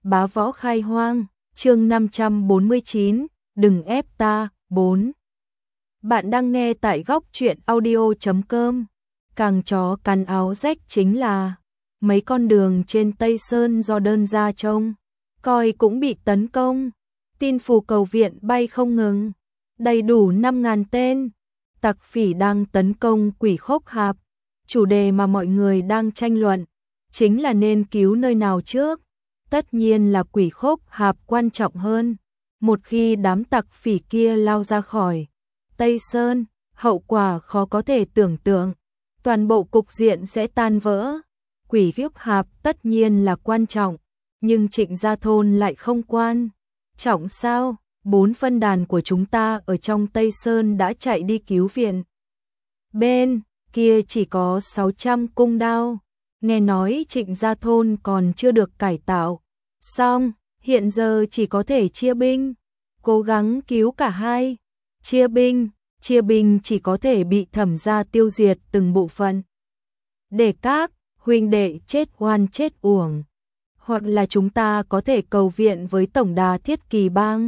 Bá võ khai hoang, chương 549, đừng ép ta, 4. Bạn đang nghe tại góc truyện audio.com. Càng chó cắn áo rách chính là mấy con đường trên Tây Sơn do đơn ra trông, coi cũng bị tấn công. Tin phù cầu viện bay không ngừng, đầy đủ 5.000 tên. Tặc phỉ đang tấn công Quỷ Khốc Hạp. Chủ đề mà mọi người đang tranh luận chính là nên cứu nơi nào trước. Tất nhiên là Quỷ Khốc Hạp quan trọng hơn. Một khi đám tặc phỉ kia lao ra khỏi Tây Sơn, hậu quả khó có thể tưởng tượng. Toàn bộ cục diện sẽ tan vỡ. Quỷ Khốc Hạp tất nhiên là quan trọng, nhưng Trịnh Gia Thôn lại không quan trọng sao? 4 phân đàn của chúng ta ở trong Tây Sơn đã chạy đi cứu viện. Bên kia chỉ có 600 cung đao. Nghe nói Trịnh Gia Thôn còn chưa được cải tạo xong, hiện giờ chỉ có thể chia binh, cố gắng cứu cả hai. Chia binh chỉ có thể bị Thẩm gia tiêu diệt từng bộ phận. Để các huynh đệ chết oan chết uổng, hoặc là chúng ta có thể cầu viện với tổng đà Thiết Kỳ Bang.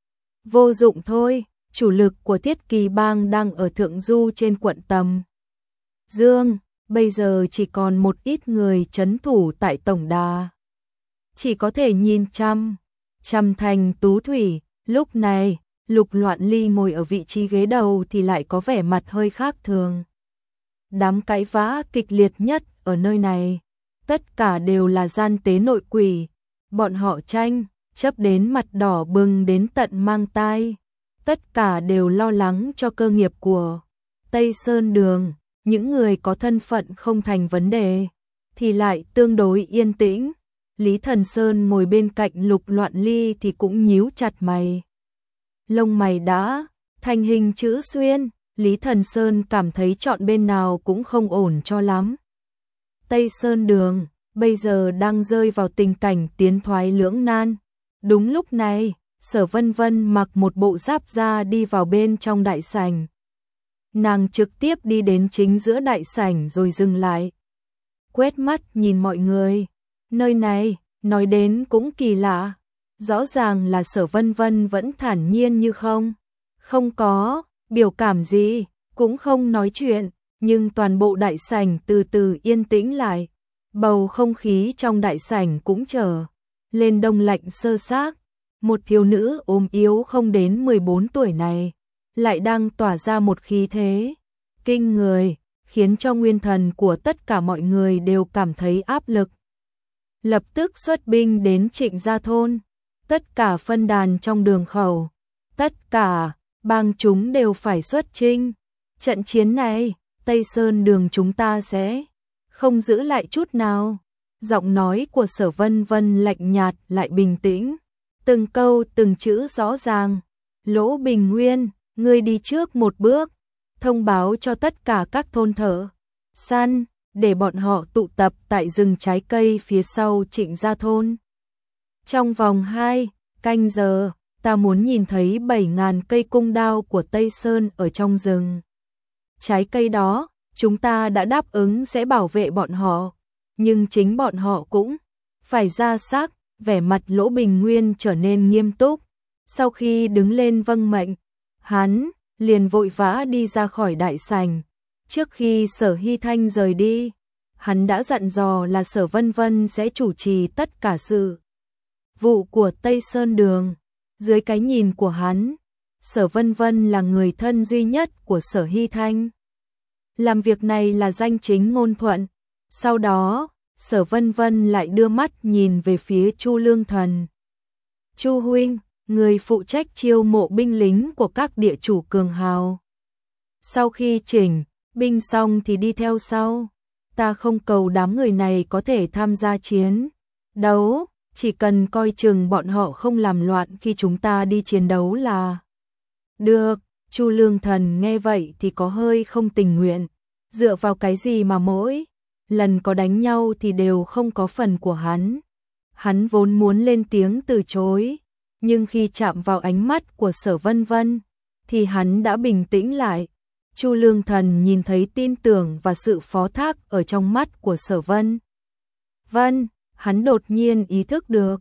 Vô dụng thôi, chủ lực của Thiết Kỳ Bang đang ở Thượng Du trên quận Tầm Dương, bây giờ chỉ còn một ít người trấn thủ tại tổng đà. Chỉ có thể nhìn chăm Thành Tú Thủy. Lúc này, Lục Loạn Ly ngồi ở vị trí ghế đầu thì lại có vẻ mặt hơi khác thường. Đám cãi vã kịch liệt nhất ở nơi này, tất cả đều là gian tế nội quỷ. Bọn họ tranh chấp đến mặt đỏ bừng đến tận mang tai. Tất cả đều lo lắng cho cơ nghiệp của Tây Sơn Đường. Những người có thân phận không thành vấn đề thì lại tương đối yên tĩnh. Lý Thần Sơn ngồi bên cạnh Lục Loạn Ly thì cũng nhíu chặt mày. Lông mày đã thành hình chữ xuyên, Lý Thần Sơn cảm thấy chọn bên nào cũng không ổn cho lắm. Tây Sơn Đường bây giờ đang rơi vào tình cảnh tiến thoái lưỡng nan. Đúng lúc này, Sở Vân Vân mặc một bộ giáp da đi vào bên trong đại sảnh. Nàng trực tiếp đi đến chính giữa đại sảnh rồi dừng lại. Quét mắt nhìn mọi người. Nơi này, nói đến cũng kỳ lạ. Rõ ràng là Sở Vân Vân vẫn thản nhiên như không có biểu cảm gì, cũng không nói chuyện, nhưng toàn bộ đại sảnh từ từ yên tĩnh lại. Bầu không khí trong đại sảnh cũng trở lên đông lạnh sơ xác. Một thiếu nữ ốm yếu không đến 14 tuổi này lại đang tỏa ra một khí thế kinh người, khiến cho nguyên thần của tất cả mọi người đều cảm thấy áp lực. Lập tức xuất binh đến Trịnh Gia Thôn. Tất cả phân đàn trong đường khẩu, tất cả bang chúng đều phải xuất chinh. Trận chiến này, Tây Sơn Đường chúng ta sẽ không giữ lại chút nào. Giọng nói của Sở Vân Vân lạnh nhạt lại bình tĩnh, từng câu từng chữ rõ ràng. Lỗ Bình Nguyên, ngươi đi trước một bước, thông báo cho tất cả các thôn thợ săn, để bọn họ tụ tập tại rừng trái cây phía sau Trịnh Gia Thôn. Trong vòng 2 canh giờ, ta muốn nhìn thấy 7.000 cây cung đao của Tây Sơn ở trong rừng trái cây đó. Chúng ta đã đáp ứng sẽ bảo vệ bọn họ, nhưng chính bọn họ cũng phải ra sắc. Vẻ mặt Lỗ Bình Nguyên trở nên nghiêm túc. Sau khi đứng lên vâng mệnh, hắn liền vội vã đi ra khỏi đại sảnh. Trước khi Sở Hy Thanh rời đi, hắn đã dặn dò là Sở Vân Vân sẽ chủ trì tất cả sự vụ của Tây Sơn Đường. Dưới cái nhìn của hắn, Sở Vân Vân là người thân duy nhất của Sở Hy Thanh. Làm việc này là danh chính ngôn thuận. Sau đó, Sở Vân Vân lại đưa mắt nhìn về phía Chu Lương Thần. Chu huynh, người phụ trách chiêu mộ binh lính của các địa chủ cường hào. Sau khi chỉnh binh xong thì đi theo sau. Ta không cầu đám người này có thể tham gia chiến đấu, chỉ cần coi chừng bọn họ không làm loạn khi chúng ta đi chiến đấu là được. Chu Lương Thần nghe vậy thì có hơi không tình nguyện. Dựa vào cái gì mà mỗi lần có đánh nhau thì đều không có phần của hắn. Hắn vốn muốn lên tiếng từ chối, nhưng khi chạm vào ánh mắt của Sở Vân Vân thì hắn đã bình tĩnh lại. Chu Lương Thần nhìn thấy tin tưởng và sự phó thác ở trong mắt của Sở Vân Vân, hắn đột nhiên ý thức được,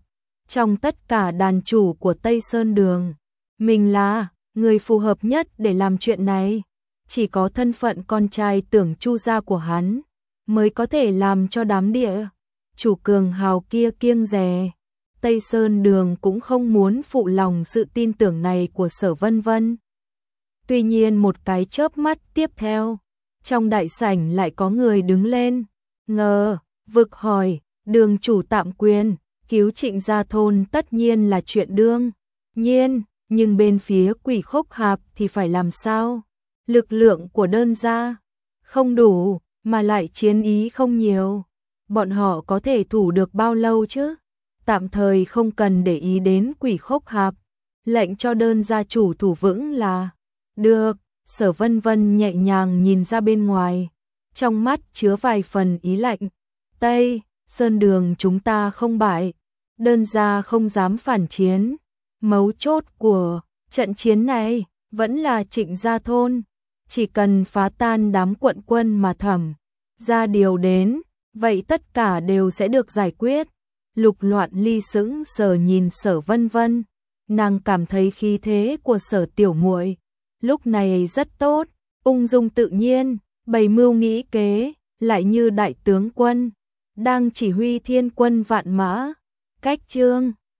trong tất cả đàn chủ của Tây Sơn Đường, mình là người phù hợp nhất để làm chuyện này. Chỉ có thân phận con trai Tưởng Chu gia của hắn mới có thể làm cho đám địa chủ cường hào kia kiêng dè. Tây Sơn Đường cũng không muốn phụ lòng sự tin tưởng này của Sở Vân Vân. Tuy nhiên một cái chớp mắt tiếp theo, trong đại sảnh lại có người đứng lên, ngờ vực hỏi, Đường chủ tạm quyền, cứu Trịnh gia thôn tất nhiên là chuyện đương nhiên, nhưng bên phía Quỷ Khốc Hạp thì phải làm sao? Lực lượng của đơn gia không đủ, mà lại chiến ý không nhiều. Bọn họ có thể thủ được bao lâu chứ? Tạm thời không cần để ý đến Quỷ Khốc Hạp, lệnh cho đơn gia chủ thủ vững là được. Sở Vân Vân nhẹ nhàng nhìn ra bên ngoài, trong mắt chứa vài phần ý lạnh. Tây Sơn Đường chúng ta không bại, đơn gia không dám phản chiến. Mấu chốt của trận chiến này vẫn là Trịnh gia thôn, chỉ cần phá tan đám quận quân mà thẩm ra điều đến, vậy tất cả đều sẽ được giải quyết. Lục Loạn Ly sững sờ nhìn Sở Vân Vân, nàng cảm thấy khí thế của Sở tiểu muội lúc này rất tốt, ung dung tự nhiên, bày mưu nghĩ kế, lại như đại tướng quân đang chỉ huy thiên quân vạn mã. Cách chương